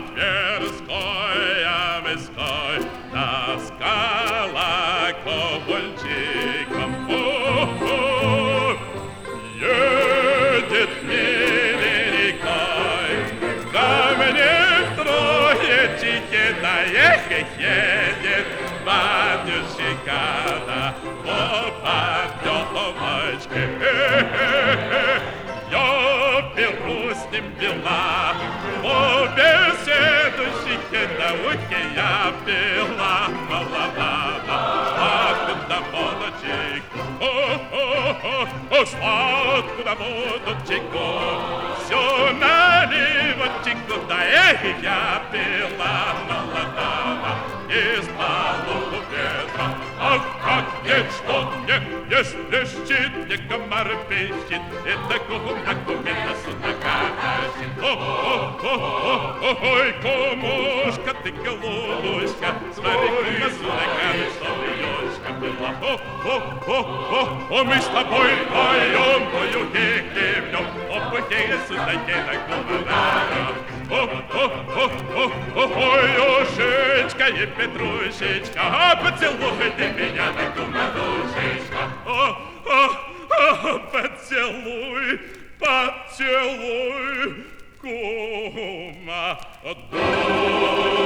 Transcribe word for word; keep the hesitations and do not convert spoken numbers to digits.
Тверской, а морской таскала колокольчиком. О-о-о, едет милей рекой, камни троечки, да ехать едет батюшка, да по-подёлочке. Я беру с ним дела, по беседующей науке я пила молодая, сладко да молодчик. О-о-о, сладко да молодчику, всё наливочку, да эх, я пила молодая, из полу ветра. Ах, как нет, что мне, если щит, не комар пищит, это кумак умеет судака тащит. О-о-о-о-ой, кумушка, ты голубушка, смотри, кума судака, что бьёшка была. О-о-о-о, мы с тобой поем, пою хихи-вьем, о, пухе судаке на кумарара. О-о-о-о-ой, Ушечка и Петрушечка, а поцелуй ты меня на кумарушечка. О-о-о, поцелуй, поцелуй, кума.